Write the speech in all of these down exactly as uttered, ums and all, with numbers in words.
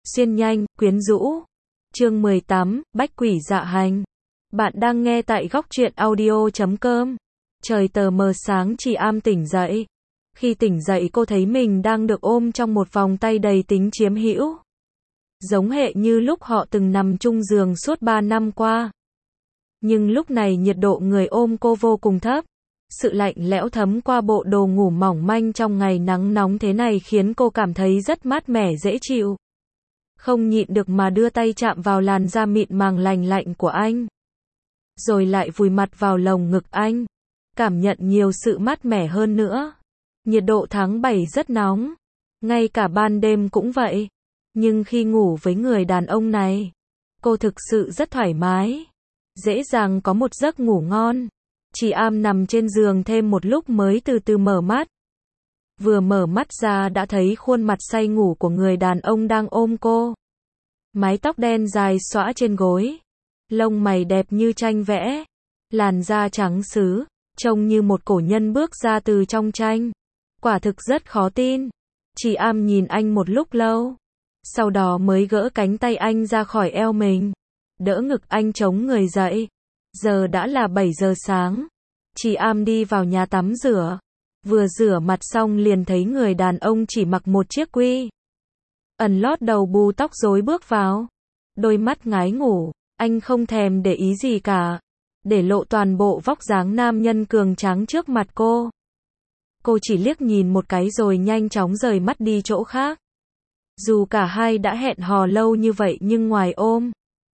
xuyên nhanh, quyến rũ. Chương mười tám, Bách quỷ dạ hành. Bạn đang nghe tại góc truyện audio chấm com. Trời tờ mờ sáng chị Am tỉnh dậy. Khi tỉnh dậy cô thấy mình đang được ôm trong một vòng tay đầy tính chiếm hữu. Giống hệt như lúc họ từng nằm chung giường suốt ba năm qua. Nhưng lúc này nhiệt độ người ôm cô vô cùng thấp. Sự lạnh lẽo thấm qua bộ đồ ngủ mỏng manh trong ngày nắng nóng thế này khiến cô cảm thấy rất mát mẻ dễ chịu. Không nhịn được mà đưa tay chạm vào làn da mịn màng lành lạnh của anh. Rồi lại vùi mặt vào lồng ngực anh. Cảm nhận nhiều sự mát mẻ hơn nữa. Nhiệt độ tháng bảy rất nóng. Ngay cả ban đêm cũng vậy. Nhưng khi ngủ với người đàn ông này, cô thực sự rất thoải mái. Dễ dàng có một giấc ngủ ngon. Chị Am nằm trên giường thêm một lúc mới từ từ mở mắt. Vừa mở mắt ra đã thấy khuôn mặt say ngủ của người đàn ông đang ôm cô. Mái tóc đen dài xõa trên gối. Lông mày đẹp như tranh vẽ. Làn da trắng sứ, trông như một cổ nhân bước ra từ trong tranh. Quả thực rất khó tin. Chị Am nhìn anh một lúc lâu. Sau đó mới gỡ cánh tay anh ra khỏi eo mình. Đỡ ngực anh chống người dậy. Giờ đã là bảy giờ sáng. Chị Am đi vào nhà tắm rửa. Vừa rửa mặt xong liền thấy người đàn ông chỉ mặc một chiếc quy ẩn lót đầu bù tóc rối bước vào. Đôi mắt ngái ngủ, anh không thèm để ý gì cả. Để lộ toàn bộ vóc dáng nam nhân cường tráng trước mặt cô. Cô chỉ liếc nhìn một cái rồi nhanh chóng rời mắt đi chỗ khác. Dù cả hai đã hẹn hò lâu như vậy nhưng ngoài ôm,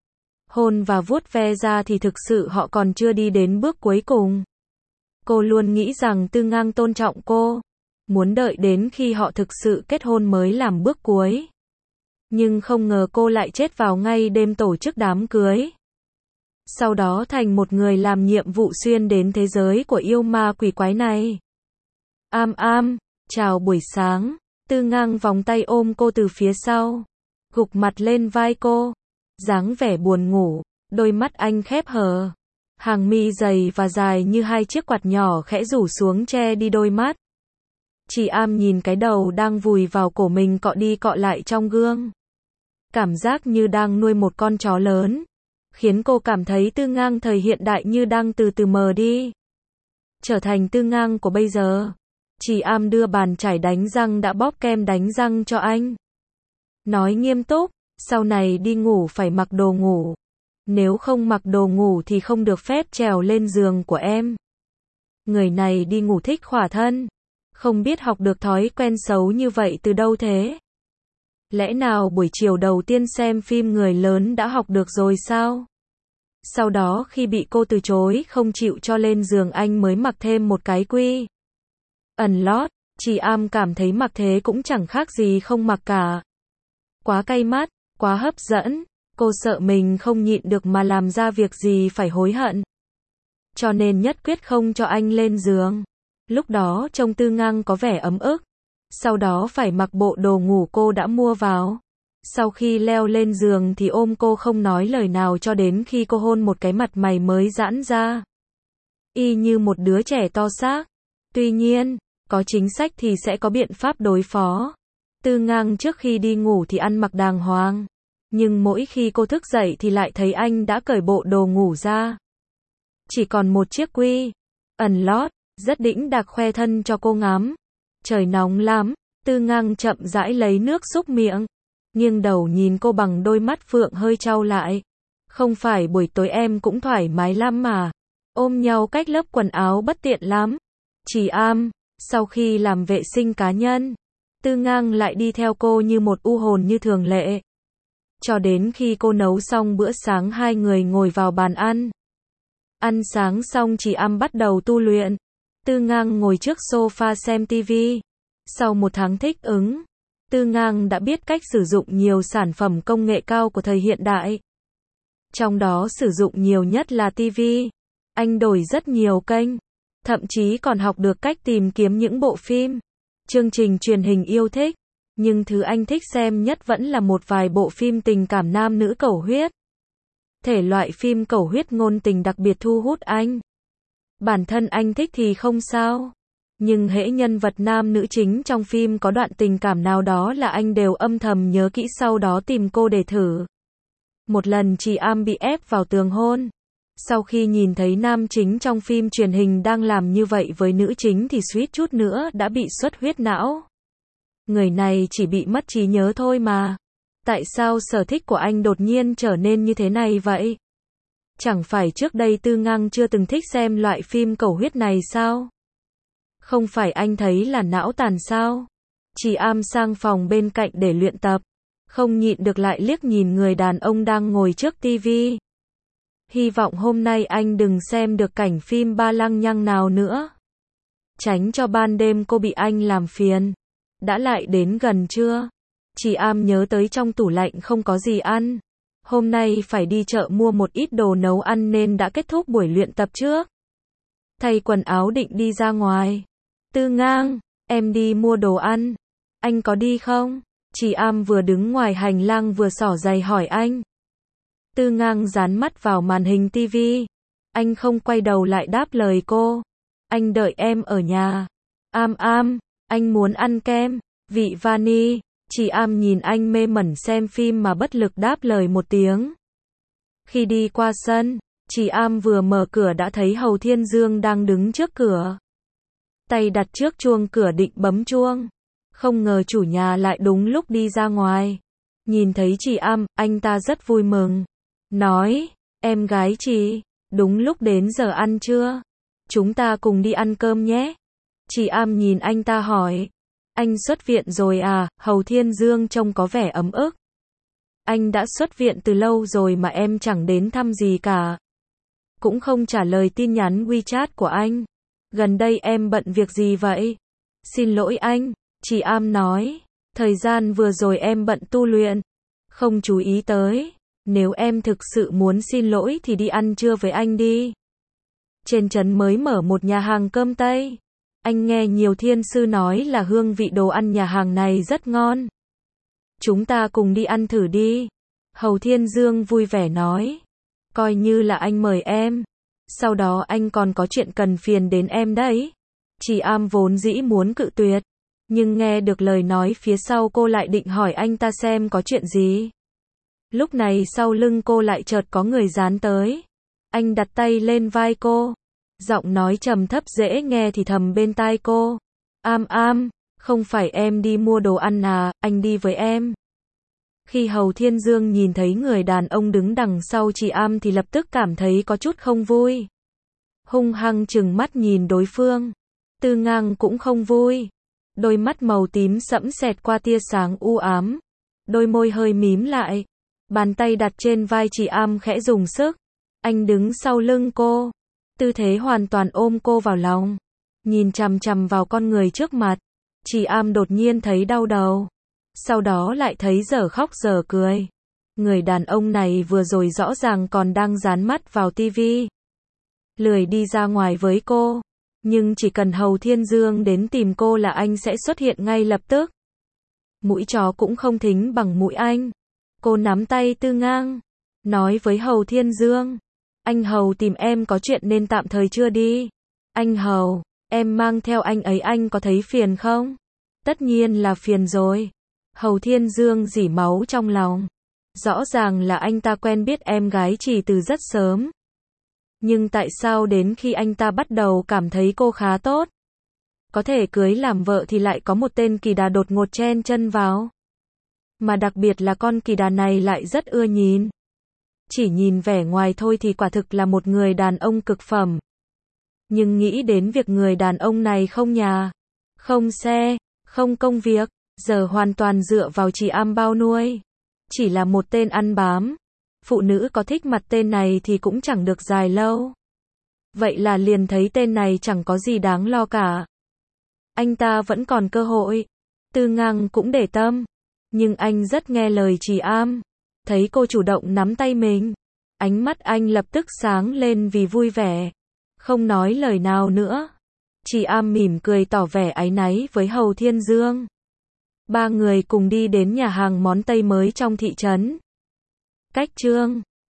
hôn và vuốt ve ra thì thực sự họ còn chưa đi đến bước cuối cùng. Cô luôn nghĩ rằng Tư Ngang tôn trọng cô, muốn đợi đến khi họ thực sự kết hôn mới làm bước cuối. Nhưng không ngờ cô lại chết vào ngay đêm tổ chức đám cưới. Sau đó thành một người làm nhiệm vụ xuyên đến thế giới của yêu ma quỷ quái này. Am Am, chào buổi sáng. Tư Ngang vòng tay ôm cô từ phía sau, gục mặt lên vai cô, dáng vẻ buồn ngủ, đôi mắt anh khép hờ. Hàng mi dày và dài như hai chiếc quạt nhỏ khẽ rủ xuống che đi đôi mắt. Chị Am nhìn cái đầu đang vùi vào cổ mình cọ đi cọ lại trong gương. Cảm giác như đang nuôi một con chó lớn. Khiến cô cảm thấy Tư Ngang thời hiện đại như đang từ từ mờ đi. Trở thành Tư Ngang của bây giờ. Chị Am đưa bàn chải đánh răng đã bóp kem đánh răng cho anh. Nói nghiêm túc, sau này đi ngủ phải mặc đồ ngủ. Nếu không mặc đồ ngủ thì không được phép trèo lên giường của em. Người này đi ngủ thích khỏa thân. Không biết học được thói quen xấu như vậy từ đâu thế? Lẽ nào buổi chiều đầu tiên xem phim người lớn đã học được rồi sao? Sau đó khi bị cô từ chối không chịu cho lên giường anh mới mặc thêm một cái quy ẩn lót. Chị Am cảm thấy mặc thế cũng chẳng khác gì không mặc cả. Quá cay mắt, quá hấp dẫn. Cô sợ mình không nhịn được mà làm ra việc gì phải hối hận. Cho nên nhất quyết không cho anh lên giường. Lúc đó trông Tư Ngang có vẻ ấm ức. Sau đó phải mặc bộ đồ ngủ cô đã mua vào. Sau khi leo lên giường thì ôm cô không nói lời nào cho đến khi cô hôn một cái mặt mày mới giãn ra. Y như một đứa trẻ to xác. Tuy nhiên, có chính sách thì sẽ có biện pháp đối phó. Tư Ngang trước khi đi ngủ thì ăn mặc đàng hoàng. Nhưng mỗi khi cô thức dậy thì lại thấy anh đã cởi bộ đồ ngủ ra. Chỉ còn một chiếc quy ẩn lót, rất đĩnh đạc khoe thân cho cô ngắm. Trời nóng lắm, Tư Ngang chậm rãi lấy nước súc miệng. Nghiêng đầu nhìn cô bằng đôi mắt phượng hơi trao lại. Không phải buổi tối em cũng thoải mái lắm mà. Ôm nhau cách lớp quần áo bất tiện lắm. Chị Am, sau khi làm vệ sinh cá nhân, Tư Ngang lại đi theo cô như một u hồn như thường lệ. Cho đến khi cô nấu xong bữa sáng hai người ngồi vào bàn ăn. Ăn sáng xong chị Am bắt đầu tu luyện. Tư Ngang ngồi trước sofa xem tivi. Sau một tháng thích ứng, Tư Ngang đã biết cách sử dụng nhiều sản phẩm công nghệ cao của thời hiện đại. Trong đó sử dụng nhiều nhất là tivi. Anh đổi rất nhiều kênh. Thậm chí còn học được cách tìm kiếm những bộ phim, chương trình truyền hình yêu thích. Nhưng thứ anh thích xem nhất vẫn là một vài bộ phim tình cảm nam nữ cẩu huyết. Thể loại phim cẩu huyết ngôn tình đặc biệt thu hút anh. Bản thân anh thích thì không sao. Nhưng hễ nhân vật nam nữ chính trong phim có đoạn tình cảm nào đó là anh đều âm thầm nhớ kỹ, sau đó tìm cô để thử. Một lần chị Am bị ép vào tường hôn. Sau khi nhìn thấy nam chính trong phim truyền hình đang làm như vậy với nữ chính thì suýt chút nữa đã bị xuất huyết não. Người này chỉ bị mất trí nhớ thôi mà. Tại sao sở thích của anh đột nhiên trở nên như thế này vậy? Chẳng phải trước đây Tư Ngang chưa từng thích xem loại phim cầu huyết này sao? Không phải anh thấy là não tàn sao? Chị Am sang phòng bên cạnh để luyện tập. Không nhịn được lại liếc nhìn người đàn ông đang ngồi trước tivi. Hy vọng hôm nay anh đừng xem được cảnh phim ba lăng nhăng nào nữa. Tránh cho ban đêm cô bị anh làm phiền. Đã lại đến gần chưa? Chị Am nhớ tới trong tủ lạnh không có gì ăn. Hôm nay phải đi chợ mua một ít đồ nấu ăn nên đã kết thúc buổi luyện tập trước. Thay quần áo định đi ra ngoài. Tư Ngang, em đi mua đồ ăn. Anh có đi không? Chị Am vừa đứng ngoài hành lang vừa xỏ giày hỏi anh. Tư Ngang dán mắt vào màn hình tivi. Anh không quay đầu lại đáp lời cô. Anh đợi em ở nhà. Am Am, anh muốn ăn kem, vị vani. Chị Am nhìn anh mê mẩn xem phim mà bất lực đáp lời một tiếng. Khi đi qua sân, chị Am vừa mở cửa đã thấy Hầu Thiên Dương đang đứng trước cửa. Tay đặt trước chuông cửa định bấm chuông. Không ngờ chủ nhà lại đúng lúc đi ra ngoài. Nhìn thấy chị Am, anh ta rất vui mừng. Nói, em gái chị, đúng lúc đến giờ ăn trưa. Chúng ta cùng đi ăn cơm nhé. Chị Am nhìn anh ta hỏi. Anh xuất viện rồi à? Hầu Thiên Dương trông có vẻ ấm ức. Anh đã xuất viện từ lâu rồi mà em chẳng đến thăm gì cả. Cũng không trả lời tin nhắn WeChat của anh. Gần đây em bận việc gì vậy? Xin lỗi anh, chị Am nói. Thời gian vừa rồi em bận tu luyện. Không chú ý tới. Nếu em thực sự muốn xin lỗi thì đi ăn trưa với anh đi. Trên trấn mới mở một nhà hàng cơm Tây. Anh nghe nhiều thiên sư nói là hương vị đồ ăn nhà hàng này rất ngon. Chúng ta cùng đi ăn thử đi. Hầu Thiên Dương vui vẻ nói. Coi như là anh mời em. Sau đó anh còn có chuyện cần phiền đến em đấy. Chị Am vốn dĩ muốn cự tuyệt. Nhưng nghe được lời nói phía sau cô lại định hỏi anh ta xem có chuyện gì. Lúc này sau lưng cô lại chợt có người dán tới. Anh đặt tay lên vai cô. Giọng nói trầm thấp dễ nghe thì thầm bên tai cô. Am Am, không phải em đi mua đồ ăn à, anh đi với em. Khi Hầu Thiên Dương nhìn thấy người đàn ông đứng đằng sau chị Am thì lập tức cảm thấy có chút không vui. Hung hăng trừng mắt nhìn đối phương. Tư Ngang cũng không vui. Đôi mắt màu tím sẫm xẹt qua tia sáng u ám. Đôi môi hơi mím lại. Bàn tay đặt trên vai chị Am khẽ dùng sức. Anh đứng sau lưng cô. Tư thế hoàn toàn ôm cô vào lòng. Nhìn chằm chằm vào con người trước mặt. Chị Am đột nhiên thấy đau đầu. Sau đó lại thấy dở khóc dở cười. Người đàn ông này vừa rồi rõ ràng còn đang dán mắt vào tivi. Lười đi ra ngoài với cô. Nhưng chỉ cần Hầu Thiên Dương đến tìm cô là anh sẽ xuất hiện ngay lập tức. Mũi chó cũng không thính bằng mũi anh. Cô nắm tay Tư Ngang. Nói với Hầu Thiên Dương. Anh Hầu tìm em có chuyện nên tạm thời chưa đi. Anh Hầu, em mang theo anh ấy anh có thấy phiền không? Tất nhiên là phiền rồi. Hầu Thiên Dương rỉ máu trong lòng. Rõ ràng là anh ta quen biết em gái chỉ từ rất sớm. Nhưng tại sao đến khi anh ta bắt đầu cảm thấy cô khá tốt, có thể cưới làm vợ thì lại có một tên kỳ đà đột ngột chen chân vào. Mà đặc biệt là con kỳ đà này lại rất ưa nhìn. Chỉ nhìn vẻ ngoài thôi thì quả thực là một người đàn ông cực phẩm. Nhưng nghĩ đến việc người đàn ông này không nhà, không xe, không công việc, giờ hoàn toàn dựa vào chị Am bao nuôi. Chỉ là một tên ăn bám. Phụ nữ có thích mặt tên này thì cũng chẳng được dài lâu. Vậy là liền thấy tên này chẳng có gì đáng lo cả. Anh ta vẫn còn cơ hội. Tư Ngang cũng để tâm. Nhưng anh rất nghe lời chị Am. Thấy cô chủ động nắm tay mình. Ánh mắt anh lập tức sáng lên vì vui vẻ. Không nói lời nào nữa. Chị Am mỉm cười tỏ vẻ áy náy với Hầu Thiên Dương. Ba người cùng đi đến nhà hàng món Tây mới trong thị trấn. Cách chương